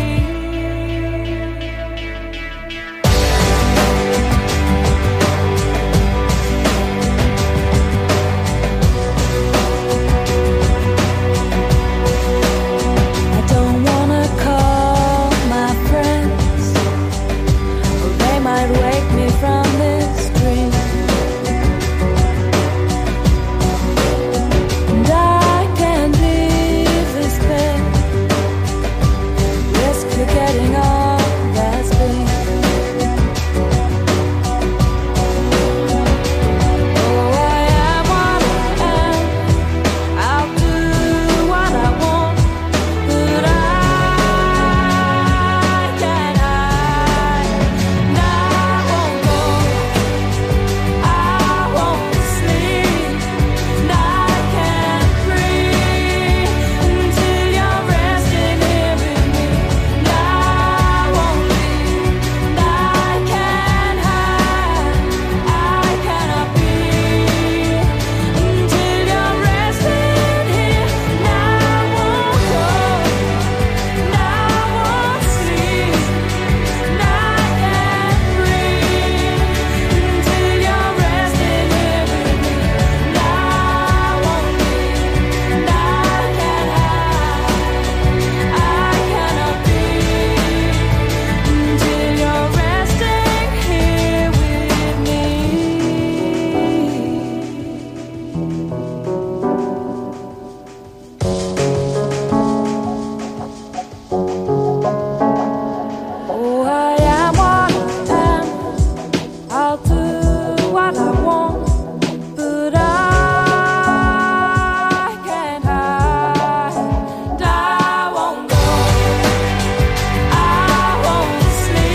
I don't wanna call my friends, or they might wake me from this dream. And I can't leave this bed, risk forgetting all that's been. Oh, I am what I am. I'll do what I want, but I can't hide. And I won't go, I won't sleep, and I can't breathe until you're resting here with me. And I won't leave, and I can't hide, I cannot be until you're resting here. And I won't go, and I won't sleep, and I can't breathe until you're resting here with me. And I won't leave, and I can't hide, I cannot be until you're resting here with me. Oh, I am what I am. I'll do what I want, but I can't hide. And I won't go, I won't sleep.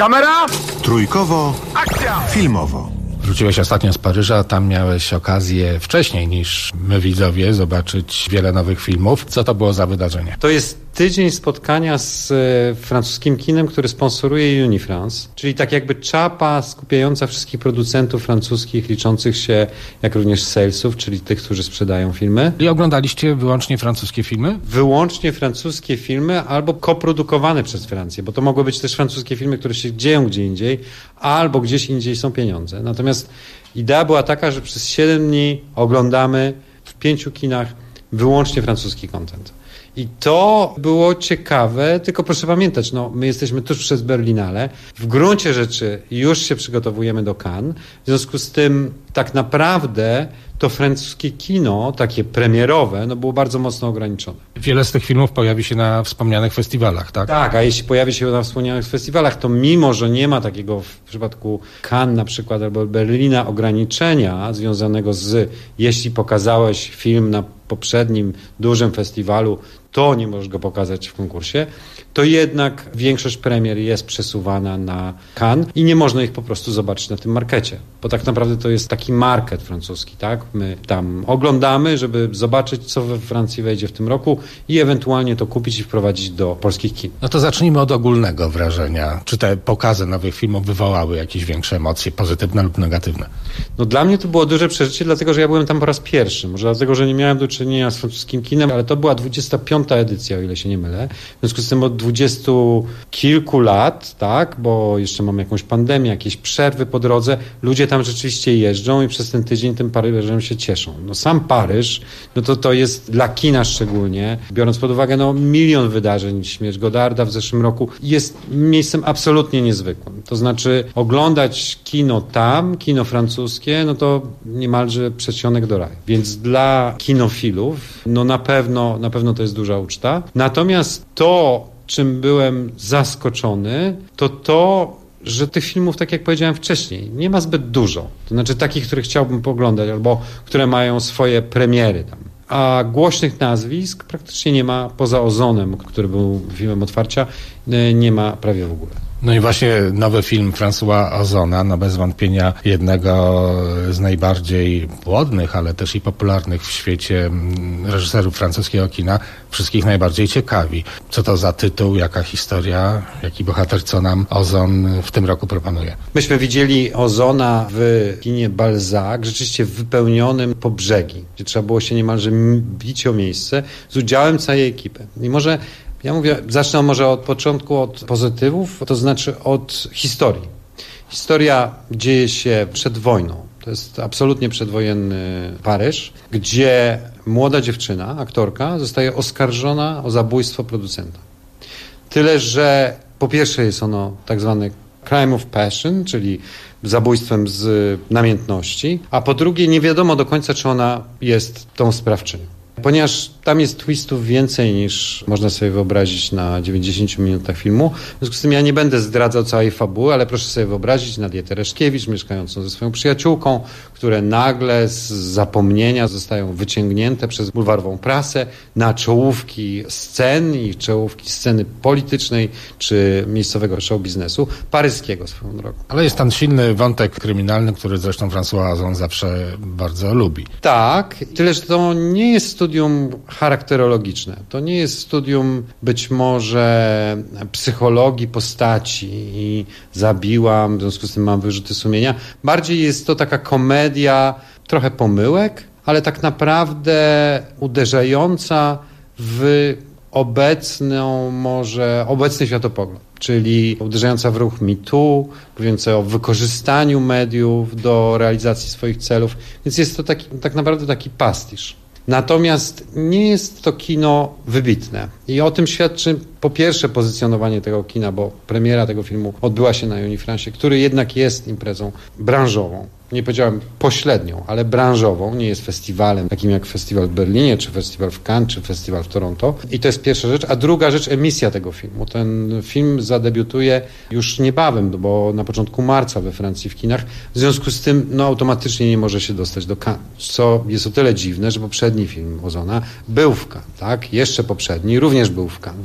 Kamera! Trójkowo. Akcja! Filmowo. Wróciłeś ostatnio z Paryża, tam miałeś okazję wcześniej niż my widzowie zobaczyć wiele nowych filmów. Co to było za wydarzenie? To jest tydzień spotkania z francuskim kinem, który sponsoruje Unifrance, czyli tak jakby czapa skupiająca wszystkich producentów francuskich, liczących się jak również salesów, czyli tych, którzy sprzedają filmy. I oglądaliście wyłącznie francuskie filmy? Wyłącznie francuskie filmy albo koprodukowane przez Francję, bo to mogły być też francuskie filmy, które się dzieją gdzie indziej, albo gdzieś indziej są pieniądze. Natomiast idea była taka, że przez 7 dni oglądamy w 5 kinach wyłącznie francuski content. I to było ciekawe, tylko proszę pamiętać, my jesteśmy tuż przed Berlinale, w gruncie rzeczy już się przygotowujemy do Cannes, w związku z tym tak naprawdę to francuskie kino, takie premierowe, było bardzo mocno ograniczone. Wiele z tych filmów pojawi się na wspomnianych festiwalach, tak? Tak, a jeśli pojawi się na wspomnianych festiwalach, to mimo, że nie ma takiego w przypadku Cannes na przykład albo Berlina ograniczenia związanego z, jeśli pokazałeś film na poprzednim dużym festiwalu, to nie możesz go pokazać w konkursie, to jednak większość premier jest przesuwana na Cannes i nie można ich po prostu zobaczyć na tym markecie, bo tak naprawdę to jest taki market francuski, tak? My tam oglądamy, żeby zobaczyć, co we Francji wejdzie w tym roku i ewentualnie to kupić i wprowadzić do polskich kin. No to zacznijmy od ogólnego wrażenia. Czy te pokazy nowych filmów wywołały jakieś większe emocje, pozytywne lub negatywne? Dla mnie to było duże przeżycie, dlatego że ja byłem tam po raz pierwszy. Może dlatego, że nie miałem do czynienia z francuskim kinem, ale to była 25. edycja, o ile się nie mylę. W związku z tym od 20 kilku lat, tak, bo jeszcze mam jakąś pandemię, jakieś przerwy po drodze, ludzie tam rzeczywiście jeżdżą i przez ten tydzień tym Paryżem się cieszą. Sam Paryż, to jest dla kina szczególnie, biorąc pod uwagę milion wydarzeń, śmierć Godarda w zeszłym roku, jest miejscem absolutnie niezwykłym. To znaczy oglądać kino tam, kino francuskie, to niemalże przedsionek do raju. Więc dla kinofilów, na pewno to jest duża uczta. Natomiast to, czym byłem zaskoczony, to, że tych filmów, tak jak powiedziałem wcześniej, nie ma zbyt dużo. To znaczy takich, których chciałbym poglądać albo które mają swoje premiery tam. A głośnych nazwisk praktycznie nie ma, poza Ozonem, który był filmem otwarcia, nie ma prawie w ogóle. No i właśnie nowy film François Ozona, bez wątpienia jednego z najbardziej płodnych, ale też i popularnych w świecie reżyserów francuskiego kina, wszystkich najbardziej ciekawi. Co to za tytuł, jaka historia, jaki bohater, co nam Ozon w tym roku proponuje? Myśmy widzieli Ozona w kinie Balzac, rzeczywiście wypełnionym po brzegi, gdzie trzeba było się niemalże bić o miejsce z udziałem całej ekipy. I zacznę może od początku, od pozytywów, to znaczy od historii. Historia dzieje się przed wojną. To jest absolutnie przedwojenny Paryż, gdzie młoda dziewczyna, aktorka, zostaje oskarżona o zabójstwo producenta. Tyle, że po pierwsze jest ono tak zwany crime of passion, czyli zabójstwem z namiętności, a po drugie nie wiadomo do końca, czy ona jest tą sprawczynią. Ponieważ tam jest twistów więcej niż można sobie wyobrazić na 90 minutach filmu. W związku z tym ja nie będę zdradzał całej fabuły, ale proszę sobie wyobrazić Nadię Tereszkiewicz mieszkającą ze swoją przyjaciółką, które nagle z zapomnienia zostają wyciągnięte przez bulwarową prasę na czołówki scen i czołówki sceny politycznej czy miejscowego show biznesu, paryskiego swoją drogą. Ale jest tam silny wątek kryminalny, który zresztą François Ozon zawsze bardzo lubi. Tak, tyle, że to nie jest studium charakterologiczne. To nie jest studium być może psychologii postaci i zabiłam, w związku z tym mam wyrzuty sumienia. Bardziej jest to taka komedia, trochę pomyłek, ale tak naprawdę uderzająca w obecny światopogląd, czyli uderzająca w ruch MeToo, mówiąca o wykorzystaniu mediów do realizacji swoich celów. Więc jest to tak naprawdę taki pastisz. Natomiast nie jest to kino wybitne i o tym świadczy po pierwsze pozycjonowanie tego kina, bo premiera tego filmu odbyła się na Unifrancie, który jednak jest imprezą branżową. Nie powiedziałem pośrednią, ale branżową, nie jest festiwalem takim jak festiwal w Berlinie, czy festiwal w Cannes, czy festiwal w Toronto. I to jest pierwsza rzecz. A druga rzecz, emisja tego filmu. Ten film zadebiutuje już niebawem, bo na początku marca we Francji w kinach. W związku z tym automatycznie nie może się dostać do Cannes. Co jest o tyle dziwne, że poprzedni film Ozona był w Cannes, tak? Jeszcze poprzedni również był w Cannes. W związku z tym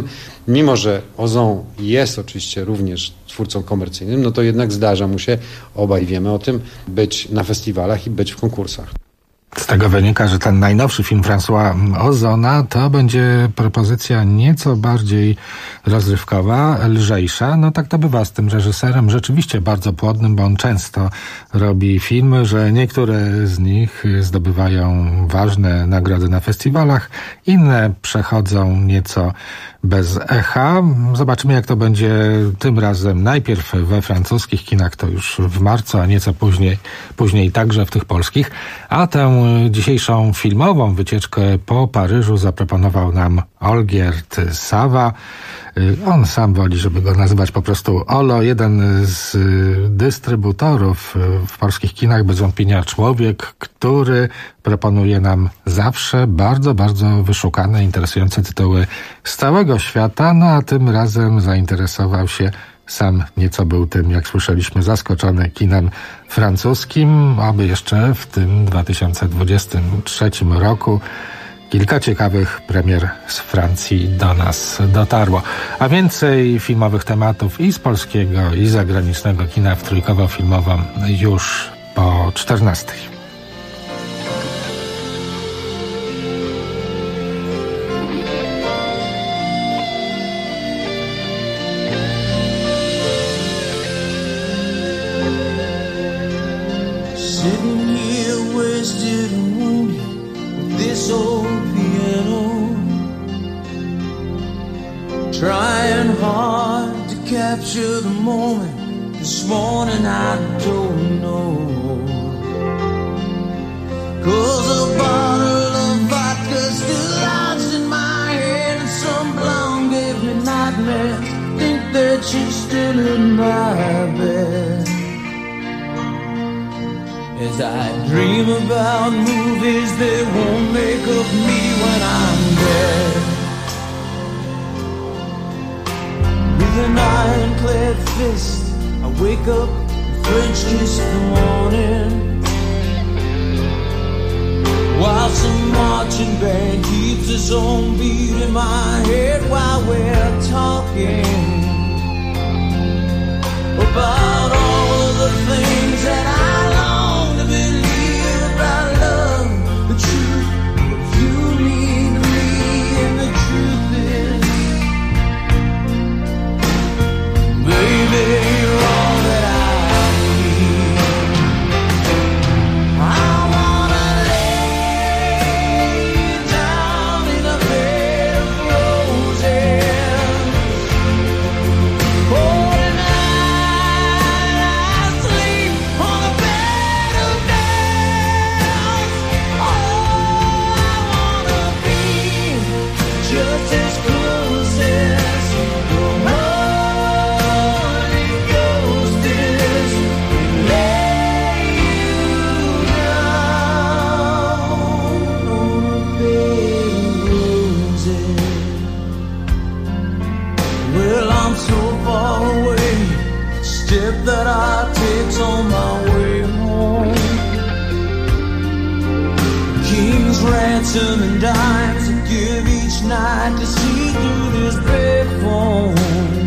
mimo że Ozon jest oczywiście również twórcą komercyjnym, no to jednak zdarza mu się, obaj wiemy o tym, być na festiwalach i być w konkursach. Z tego wynika, że ten najnowszy film François Ozona to będzie propozycja nieco bardziej rozrywkowa, lżejsza. No tak to bywa z tym reżyserem, rzeczywiście bardzo płodnym, bo on często robi filmy, że niektóre z nich zdobywają ważne nagrody na festiwalach, inne przechodzą nieco bez echa. Zobaczymy, jak to będzie tym razem. Najpierw we francuskich kinach, to już w marcu, a nieco później także w tych polskich. A tę dzisiejszą filmową wycieczkę po Paryżu zaproponował nam Olgierd Sawa. On sam woli, żeby go nazywać po prostu Olo, jeden z dystrybutorów w polskich kinach, bez wątpienia człowiek, który proponuje nam zawsze bardzo, bardzo wyszukane, interesujące tytuły z całego świata, no a tym razem zainteresował się, sam nieco był tym, jak słyszeliśmy, zaskoczony kinem francuskim, aby jeszcze w tym 2023 roku kilka ciekawych premier z Francji do nas dotarło. A więcej filmowych tematów i z polskiego, i zagranicznego kina w Trójkowo-Filmowym już po 14. Sitting here wasted and wounded with this old piano, trying hard to capture the moment. This morning I don't know, 'cause a bottle of vodka still lodged in my head, and some blonde gave me nightmares. Think that she's still in my bed as I dream about movies that won't make of me when I'm dead. With an ironclad fist, I wake up, French kiss the morning, while some marching band keeps its own beat in my head while we're talking about all of the things that I long to believe about love, the truth, what you mean to me, and the truth is, baby, you're all that I need. I wanna lay down in a bed of roses, oh, tonight I sleep on a bed of nails. Oh, I wanna be just as close as the Holy Ghost is. Lay you down on a bed of roses. Well, I'm so far away, step that I take's on my way home. King's ransom and dimes I give each night to see through this bed phone.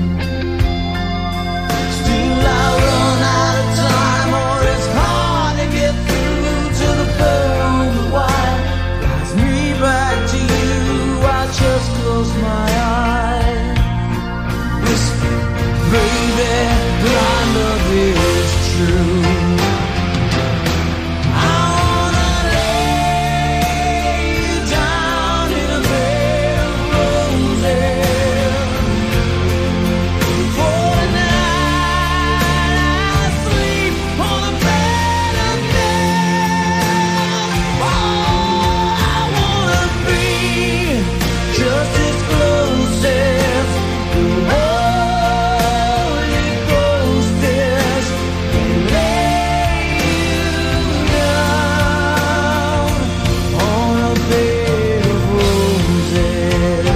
Still I run out of time, or it's hard to get through to the pearl of white. Guides me back to you, I just close my eyes. Whisper, baby, our love is true. I wanna lay you down in a bed of roses. For tonight I sleep on a bed of nails. Oh, I wanna be just as close as the Holy Ghost is, and lay you down on a bed of roses.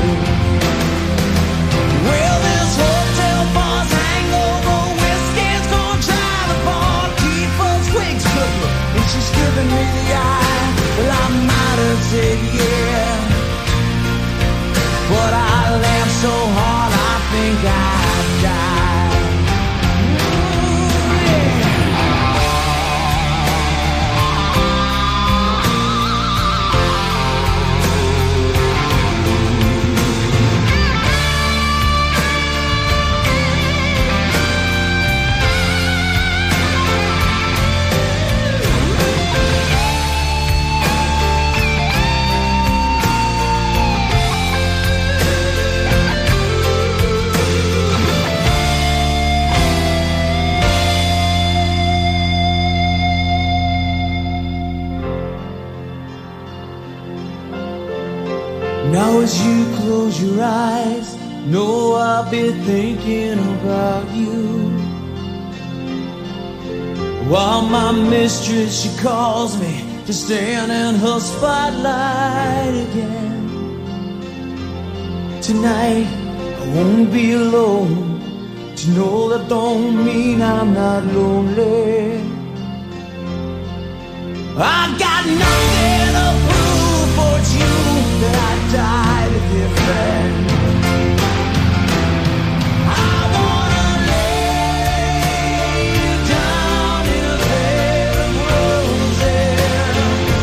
Well, this hotel bar's hangover whiskey's gonna drive apart, keep us wigs cooking, and she's giving me the eye. Well, I might have said yeah, but I laughed so hard Now as you close your eyes, know I'll be thinking about you. While my mistress, she calls me to stand in her spotlight again. Tonight, I won't be alone. To know that don't mean I'm not lonely. I got nothing to prove, for it's you that I died to get back. I wanna lay you down in a bed of roses.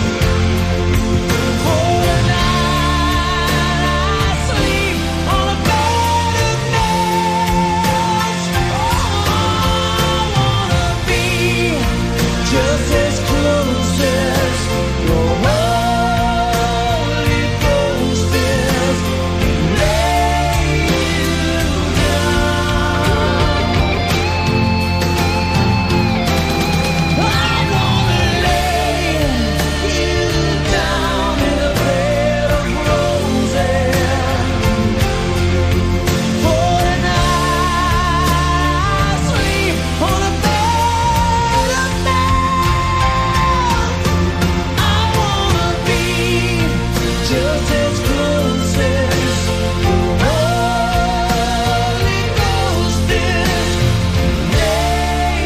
For the night I sleep on a bed of nails. Oh, I wanna be just as close as your Holy Ghost is. Lay you down. I wanna lay you down in a bed of roses. For the night I sleep on a bed of nails. I wanna be just as close as your Holy Ghost is. Lay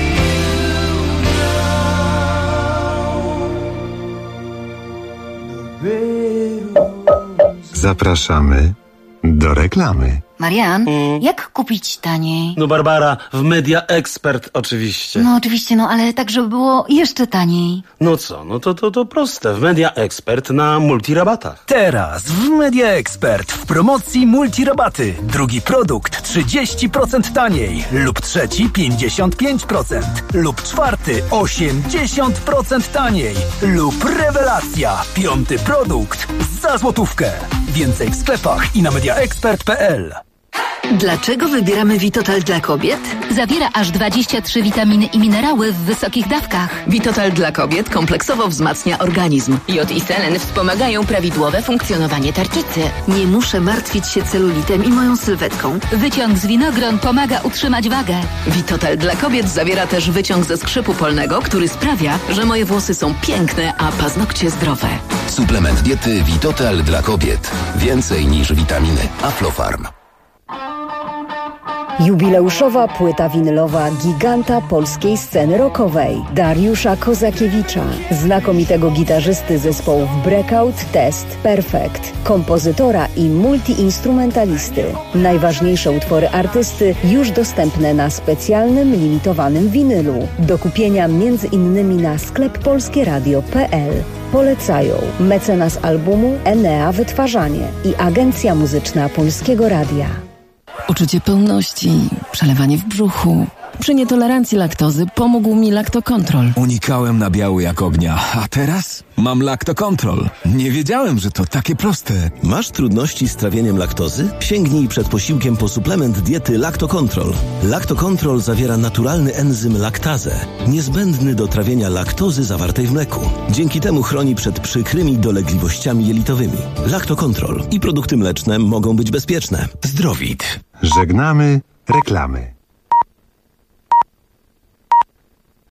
you down. Zapraszamy do reklamy. Marian, jak kupić taniej? No Barbara, w Media Expert oczywiście. No oczywiście, no ale tak, żeby było jeszcze taniej. No co, no to proste. W Media Expert na multirabatach. Teraz w Media Expert w promocji multirabaty. Drugi produkt 30% taniej lub trzeci 55% lub czwarty 80% taniej lub rewelacja. Piąty produkt za złotówkę. Więcej w sklepach i na mediaexpert.pl. Dlaczego wybieramy Vitotal dla kobiet? Zawiera aż 23 witaminy i minerały w wysokich dawkach. Vitotal dla kobiet kompleksowo wzmacnia organizm. Jod i selen wspomagają prawidłowe funkcjonowanie tarczycy. Nie muszę martwić się celulitem i moją sylwetką. Wyciąg z winogron pomaga utrzymać wagę. Vitotal dla kobiet zawiera też wyciąg ze skrzypu polnego, który sprawia, że moje włosy są piękne, a paznokcie zdrowe. Suplement diety Vitotal dla kobiet. Więcej niż witaminy. Aflofarm. Jubileuszowa płyta winylowa giganta polskiej sceny rockowej Dariusza Kozakiewicza, znakomitego gitarzysty zespołów Breakout, Test, Perfect, kompozytora i multiinstrumentalisty. Najważniejsze utwory artysty już dostępne na specjalnym, limitowanym winylu. Do kupienia m.in. na skleppolskieradio.pl. Polecają mecenas albumu Enea Wytwarzanie i Agencja Muzyczna Polskiego Radia. Uczucie pełności, przelewanie w brzuchu. Przy nietolerancji laktozy pomógł mi Lactocontrol. Unikałem nabiału jak ognia, a teraz mam Lactocontrol. Nie wiedziałem, że to takie proste. Masz trudności z trawieniem laktozy? Sięgnij przed posiłkiem po suplement diety Lactocontrol. Lactocontrol zawiera naturalny enzym laktazę, niezbędny do trawienia laktozy zawartej w mleku. Dzięki temu chroni przed przykrymi dolegliwościami jelitowymi. Lactocontrol i produkty mleczne mogą być bezpieczne. Zdrowit. Żegnamy reklamy.